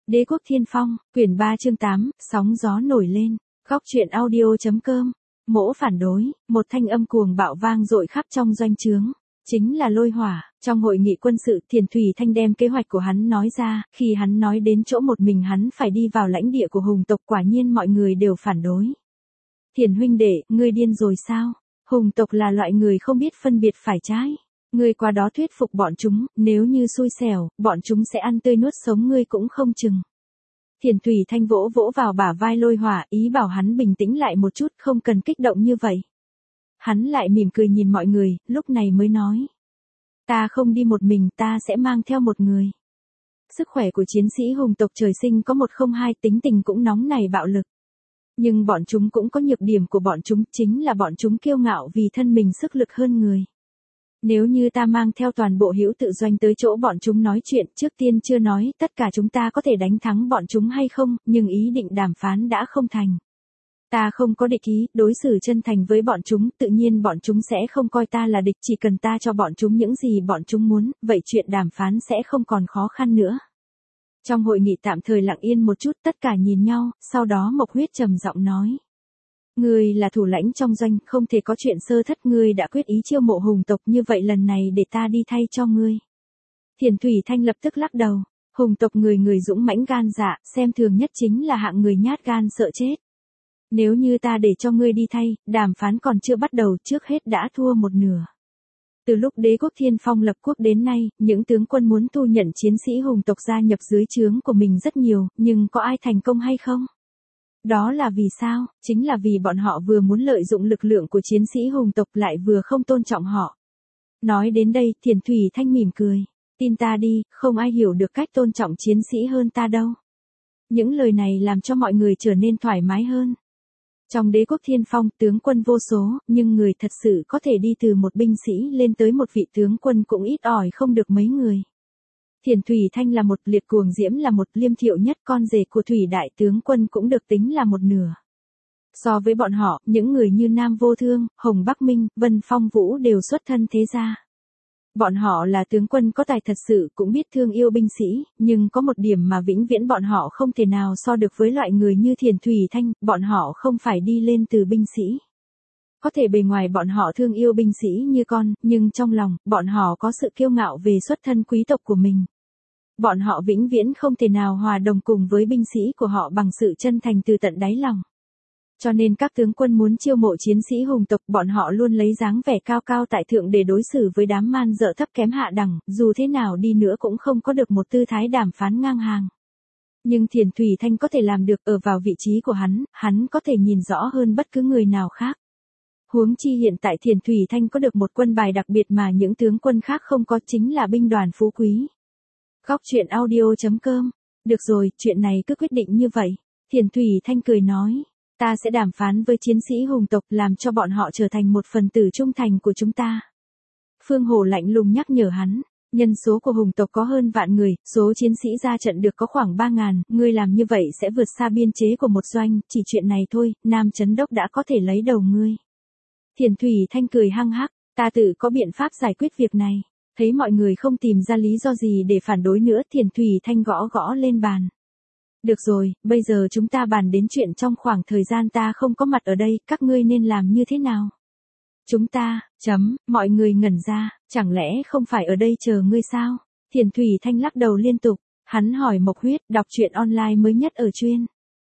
Đế quốc Thiên Phong, quyển 3 chương 8, sóng gió nổi lên. Góc truyện audio.com. Mỗ phản đối, một thanh âm cuồng bạo vang dội khắp trong doanh trướng. Chính là Lôi Hỏa. Trong hội nghị quân sự, Thiền Thủy Thanh đem kế hoạch của hắn nói ra, khi hắn nói đến chỗ một mình hắn phải đi vào lãnh địa của Hùng tộc, quả nhiên mọi người đều phản đối. Thiền huynh đệ, ngươi điên rồi sao? Hùng tộc là loại người không biết phân biệt phải trái. Ngươi qua đó thuyết phục bọn chúng, nếu như xui xẻo, bọn chúng sẽ ăn tươi nuốt sống ngươi cũng không chừng. Thiền Thủy Thanh vỗ vỗ vào bả vai Lôi Hỏa, ý bảo hắn bình tĩnh lại một chút, không cần kích động như vậy. Hắn lại mỉm cười nhìn mọi người, lúc này mới nói. Ta không đi một mình, ta sẽ mang theo một người. Sức khỏe của chiến sĩ Hùng tộc trời sinh có 102, tính tình cũng nóng nảy bạo lực. Nhưng bọn chúng cũng có nhược điểm của bọn chúng, chính là bọn chúng kiêu ngạo vì thân mình sức lực hơn người. Nếu như ta mang theo toàn bộ hữu tự doanh tới chỗ bọn chúng nói chuyện, trước tiên chưa nói tất cả chúng ta có thể đánh thắng bọn chúng hay không, nhưng ý định đàm phán đã không thành. Ta không có địch ý, đối xử chân thành với bọn chúng, tự nhiên bọn chúng sẽ không coi ta là địch, chỉ cần ta cho bọn chúng những gì bọn chúng muốn, vậy chuyện đàm phán sẽ không còn khó khăn nữa. Trong hội nghị tạm thời lặng yên một chút, tất cả nhìn nhau, sau đó Mộc Huyết trầm giọng nói. Ngươi là thủ lãnh trong doanh, không thể có chuyện sơ thất, ngươi đã quyết ý chiêu mộ Hùng tộc, như vậy lần này để ta đi thay cho ngươi. Thiền Thủy Thanh lập tức lắc đầu, Hùng tộc người người dũng mãnh gan dạ, xem thường nhất chính là hạng người nhát gan sợ chết. Nếu như ta để cho ngươi đi thay, đàm phán còn chưa bắt đầu, trước hết đã thua một nửa. Từ lúc Đế quốc Thiên Phong lập quốc đến nay, những tướng quân muốn thu nhận chiến sĩ Hùng tộc gia nhập dưới trướng của mình rất nhiều, nhưng có ai thành công hay không? Đó là vì sao? Chính là vì bọn họ vừa muốn lợi dụng lực lượng của chiến sĩ Hùng tộc lại vừa không tôn trọng họ. Nói đến đây, Thiền Thủy Thanh mỉm cười. Tin ta đi, không ai hiểu được cách tôn trọng chiến sĩ hơn ta đâu. Những lời này làm cho mọi người trở nên thoải mái hơn. Trong Đế quốc Thiên Phong, tướng quân vô số, nhưng người thật sự có thể đi từ một binh sĩ lên tới một vị tướng quân cũng ít ỏi không được mấy người. Thiền Thủy Thanh là một, Liệt Cuồng Diễm là một, Liêm Thiệu Nhất con rể của Thủy đại tướng quân cũng được tính là một nửa. So với bọn họ, những người như Nam Vô Thương, Hồng Bắc Minh, Vân Phong Vũ đều xuất thân thế gia. Bọn họ là tướng quân có tài thật sự, cũng biết thương yêu binh sĩ, nhưng có một điểm mà vĩnh viễn bọn họ không thể nào so được với loại người như Thiền Thủy Thanh, bọn họ không phải đi lên từ binh sĩ. Có thể bề ngoài bọn họ thương yêu binh sĩ như con, nhưng trong lòng, bọn họ có sự kiêu ngạo về xuất thân quý tộc của mình. Bọn họ vĩnh viễn không thể nào hòa đồng cùng với binh sĩ của họ bằng sự chân thành từ tận đáy lòng. Cho nên các tướng quân muốn chiêu mộ chiến sĩ Hùng tộc, bọn họ luôn lấy dáng vẻ cao cao tại thượng để đối xử với đám man dợ thấp kém hạ đẳng, dù thế nào đi nữa cũng không có được một tư thái đàm phán ngang hàng. Nhưng Thiền Thủy Thanh có thể làm được, ở vào vị trí của hắn có thể nhìn rõ hơn bất cứ người nào khác. Huống chi hiện tại Thiền Thủy Thanh có được một quân bài đặc biệt mà những tướng quân khác không có, chính là binh đoàn phú quý. Góc truyện audio.com. Được rồi, chuyện này cứ quyết định như vậy. Thiền Thủy Thanh cười nói. Ta sẽ đàm phán với chiến sĩ Hùng tộc, làm cho bọn họ trở thành một phần tử trung thành của chúng ta. Phương Hổ lạnh lùng nhắc nhở hắn. Nhân số của Hùng tộc có hơn vạn người, số chiến sĩ ra trận được có khoảng 3.000, ngươi làm như vậy sẽ vượt xa biên chế của một doanh, chỉ chuyện này thôi, Nam Chấn Đốc đã có thể lấy đầu ngươi. Thiền Thủy Thanh cười hăng hắc, ta tự có biện pháp giải quyết việc này. Thấy mọi người không tìm ra lý do gì để phản đối nữa, Thiền Thủy Thanh gõ gõ lên bàn. Được rồi, bây giờ chúng ta bàn đến chuyện trong khoảng thời gian ta không có mặt ở đây, các ngươi nên làm như thế nào? Chúng ta, mọi người ngẩn ra, chẳng lẽ không phải ở đây chờ ngươi sao? Thiền Thủy Thanh lắc đầu liên tục, hắn hỏi Mộc Huyết, đọc truyện online mới nhất ở chuyên.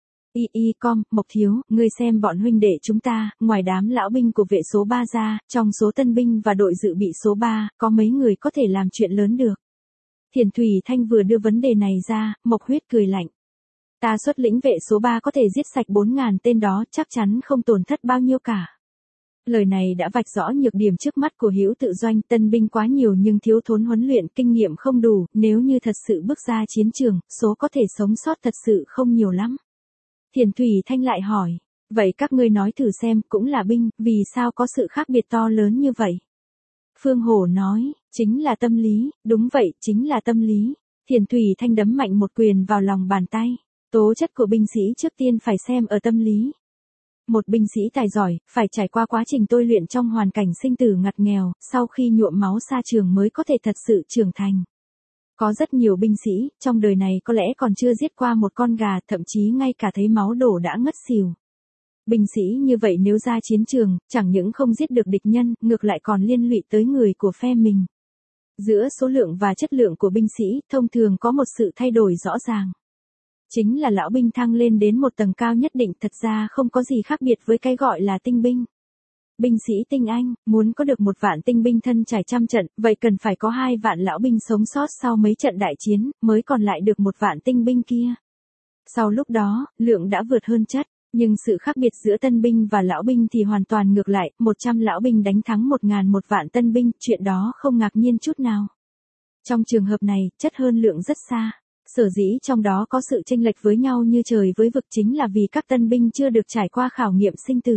Mộc thiếu, ngươi xem bọn huynh đệ chúng ta, ngoài đám lão binh của vệ số 3 ra, trong số tân binh và đội dự bị số 3, có mấy người có thể làm chuyện lớn được. Thiền Thủy Thanh vừa đưa vấn đề này ra, Mộc Huyết cười lạnh. Ta xuất lĩnh vệ số 3 có thể giết sạch 4.000 tên đó, chắc chắn không tổn thất bao nhiêu cả. Lời này đã vạch rõ nhược điểm trước mắt của hữu tự doanh, tân binh quá nhiều nhưng thiếu thốn huấn luyện, kinh nghiệm không đủ, nếu như thật sự bước ra chiến trường, số có thể sống sót thật sự không nhiều lắm. Thiền Thủy Thanh lại hỏi, vậy các ngươi nói thử xem, cũng là binh, vì sao có sự khác biệt to lớn như vậy? Phương Hổ nói, chính là tâm lý, đúng vậy, chính là tâm lý. Thiền Thủy Thanh đấm mạnh một quyền vào lòng bàn tay. Tố chất của binh sĩ trước tiên phải xem ở tâm lý. Một binh sĩ tài giỏi, phải trải qua quá trình tôi luyện trong hoàn cảnh sinh tử ngặt nghèo, sau khi nhuộm máu xa trường mới có thể thật sự trưởng thành. Có rất nhiều binh sĩ, trong đời này có lẽ còn chưa giết qua một con gà, thậm chí ngay cả thấy máu đổ đã ngất xỉu. Binh sĩ như vậy nếu ra chiến trường, chẳng những không giết được địch nhân, ngược lại còn liên lụy tới người của phe mình. Giữa số lượng và chất lượng của binh sĩ, thông thường có một sự thay đổi rõ ràng. Chính là lão binh thăng lên đến một tầng cao nhất định, thật ra không có gì khác biệt với cái gọi là tinh binh. Binh sĩ tinh anh, muốn có được 1 vạn tinh binh thân trải trăm trận, vậy cần phải có 2 vạn lão binh sống sót sau mấy trận đại chiến, mới còn lại được 1 vạn tinh binh kia. Sau lúc đó, lượng đã vượt hơn chất, nhưng sự khác biệt giữa tân binh và lão binh thì hoàn toàn ngược lại, 100 lão binh đánh thắng 1 vạn tân binh, chuyện đó không ngạc nhiên chút nào. Trong trường hợp này, chất hơn lượng rất xa. Sở dĩ trong đó có sự chênh lệch với nhau như trời với vực chính là vì các tân binh chưa được trải qua khảo nghiệm sinh tử.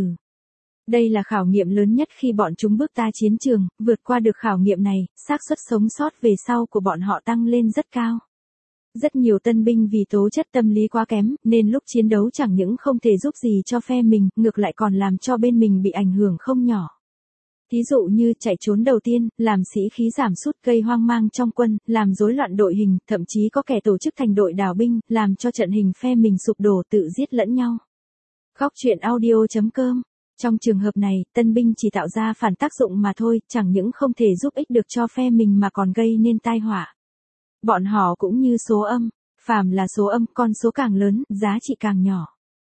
Đây là khảo nghiệm lớn nhất khi bọn chúng bước ra chiến trường, vượt qua được khảo nghiệm này, xác suất sống sót về sau của bọn họ tăng lên rất cao. Rất nhiều tân binh vì tố chất tâm lý quá kém, nên lúc chiến đấu chẳng những không thể giúp gì cho phe mình, ngược lại còn làm cho bên mình bị ảnh hưởng không nhỏ. Thí dụ như chạy trốn đầu tiên, làm sĩ khí giảm sút, gây hoang mang trong quân, làm rối loạn đội hình, thậm chí có kẻ tổ chức thành đội đào binh, làm cho trận hình phe mình sụp đổ, tự giết lẫn nhau. Góc truyện audio.com. Trong trường hợp này, tân binh chỉ tạo ra phản tác dụng mà thôi, chẳng những không thể giúp ích được cho phe mình mà còn gây nên tai họa. Bọn họ cũng như số âm, phàm là số âm, con số càng lớn, giá trị càng nhỏ.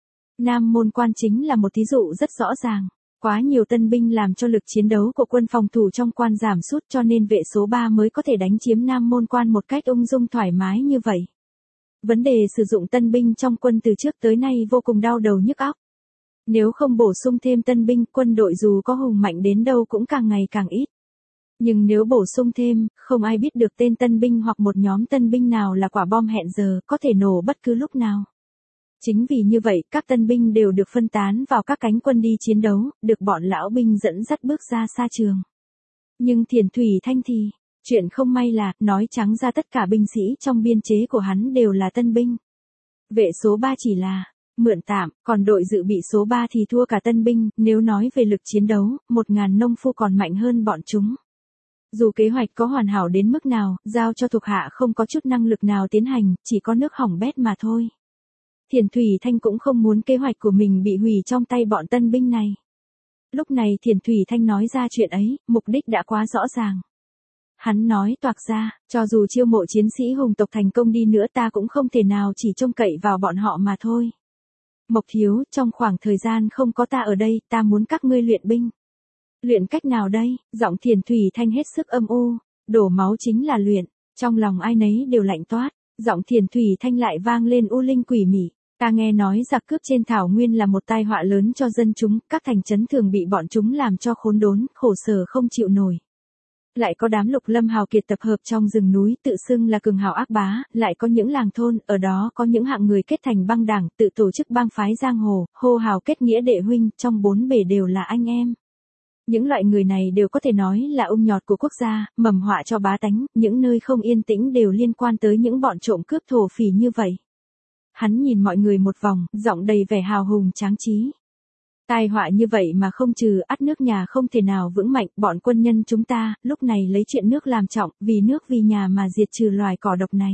Nam Môn Quan chính là một thí dụ rất rõ ràng. Quá nhiều tân binh làm cho lực chiến đấu của quân phòng thủ trong quan giảm sút, cho nên vệ số 3 mới có thể đánh chiếm Nam Môn Quan một cách ung dung thoải mái như vậy. Vấn đề sử dụng tân binh trong quân từ trước tới nay vô cùng đau đầu nhức óc. Nếu không bổ sung thêm tân binh, quân đội dù có hùng mạnh đến đâu cũng càng ngày càng ít. Nhưng nếu bổ sung thêm, không ai biết được tên tân binh hoặc một nhóm tân binh nào là quả bom hẹn giờ, có thể nổ bất cứ lúc nào. Chính vì như vậy, các tân binh đều được phân tán vào các cánh quân đi chiến đấu, được bọn lão binh dẫn dắt bước ra xa trường. Nhưng Thiền Thủy Thanh thì, chuyện không may là, nói trắng ra tất cả binh sĩ trong biên chế của hắn đều là tân binh. Vệ số 3 chỉ là mượn tạm, còn đội dự bị số 3 thì thua cả tân binh, nếu nói về lực chiến đấu, 1.000 nông phu còn mạnh hơn bọn chúng. Dù kế hoạch có hoàn hảo đến mức nào, giao cho thuộc hạ không có chút năng lực nào tiến hành, chỉ có nước hỏng bét mà thôi. Thiền Thủy Thanh cũng không muốn kế hoạch của mình bị hủy trong tay bọn tân binh này. Lúc này Thiền Thủy Thanh nói ra chuyện ấy, mục đích đã quá rõ ràng. Hắn nói toạc ra, cho dù chiêu mộ chiến sĩ hùng tộc thành công đi nữa ta cũng không thể nào chỉ trông cậy vào bọn họ mà thôi. Mộc Thiếu, trong khoảng thời gian không có ta ở đây, ta muốn các ngươi luyện binh. Luyện cách nào đây? Giọng Thiền Thủy Thanh hết sức âm u, đổ máu chính là luyện, trong lòng ai nấy đều lạnh toát, giọng Thiền Thủy Thanh lại vang lên u linh quỷ mị. Ta nghe nói giặc cướp trên thảo nguyên là một tai họa lớn cho dân chúng, các thành trấn thường bị bọn chúng làm cho khốn đốn, khổ sở không chịu nổi. Lại có đám lục lâm hào kiệt tập hợp trong rừng núi, tự xưng là cường hào ác bá, lại có những làng thôn, ở đó có những hạng người kết thành băng đảng, tự tổ chức bang phái giang hồ, hô hào kết nghĩa đệ huynh, trong 4 bể đều là anh em. Những loại người này đều có thể nói là ung nhọt của quốc gia, mầm họa cho bá tánh, những nơi không yên tĩnh đều liên quan tới những bọn trộm cướp thổ phỉ như vậy. Hắn nhìn mọi người một vòng, giọng đầy vẻ hào hùng tráng trí. Tai họa như vậy mà không trừ, ắt nước nhà không thể nào vững mạnh, bọn quân nhân chúng ta, lúc này lấy chuyện nước làm trọng, vì nước vì nhà mà diệt trừ loài cỏ độc này.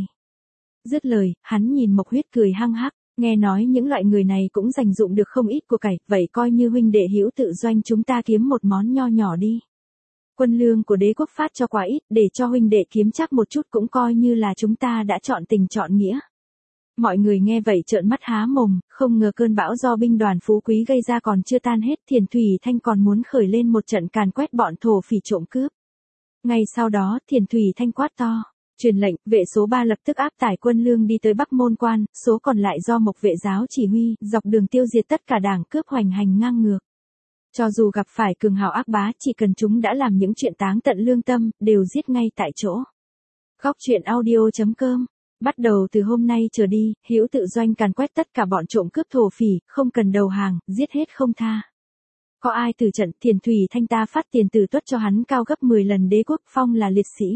Dứt lời, hắn nhìn Mộc Huyết cười hăng hắc, nghe nói những loại người này cũng dành dụng được không ít của cải, vậy coi như huynh đệ hữu tự doanh chúng ta kiếm một món nho nhỏ đi. Quân lương của đế quốc phát cho quá ít, để cho huynh đệ kiếm chắc một chút cũng coi như là chúng ta đã chọn tình chọn nghĩa. Mọi người nghe vậy trợn mắt há mồm, không ngờ cơn bão do binh đoàn phú quý gây ra còn chưa tan hết, Thiền Thủy Thanh còn muốn khởi lên một trận càn quét bọn thổ phỉ trộm cướp. Ngay sau đó, Thiền Thủy Thanh quát to, truyền lệnh, vệ số 3 lập tức áp tải quân lương đi tới Bắc Môn Quan, số còn lại do Mộc vệ giáo chỉ huy, dọc đường tiêu diệt tất cả đảng cướp hoành hành ngang ngược. Cho dù gặp phải cường hào ác bá, chỉ cần chúng đã làm những chuyện táng tận lương tâm, đều giết ngay tại chỗ. Góc truyện audio.com. Bắt đầu từ hôm nay trở đi, hữu tự doanh càn quét tất cả bọn trộm cướp thổ phỉ, không cần đầu hàng, giết hết không tha. Có ai từ trận, Thiền Thủy Thanh ta phát tiền tử tuất cho hắn cao gấp 10 lần đế quốc, phong là liệt sĩ.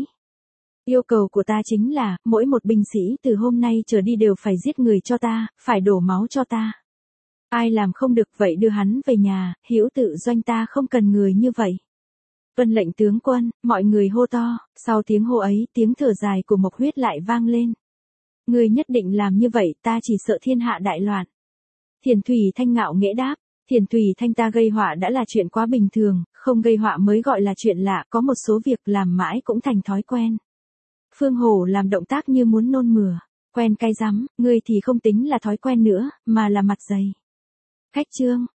Yêu cầu của ta chính là, mỗi một binh sĩ từ hôm nay trở đi đều phải giết người cho ta, phải đổ máu cho ta. Ai làm không được vậy đưa hắn về nhà, hữu tự doanh ta không cần người như vậy. Vân lệnh tướng quân, mọi người hô to, sau tiếng hô ấy, tiếng thở dài của Mộc Huyết lại vang lên. Ngươi nhất định làm như vậy, ta chỉ sợ thiên hạ đại loạn. Thiền Thủy Thanh ngạo nghễ đáp, Thiền Thủy Thanh ta gây họa đã là chuyện quá bình thường, không gây họa mới gọi là chuyện lạ, có một số việc làm mãi cũng thành thói quen. Phương Hổ làm động tác như muốn nôn mửa, quen cái rắm, ngươi thì không tính là thói quen nữa, mà là mặt dày. Khách Trương,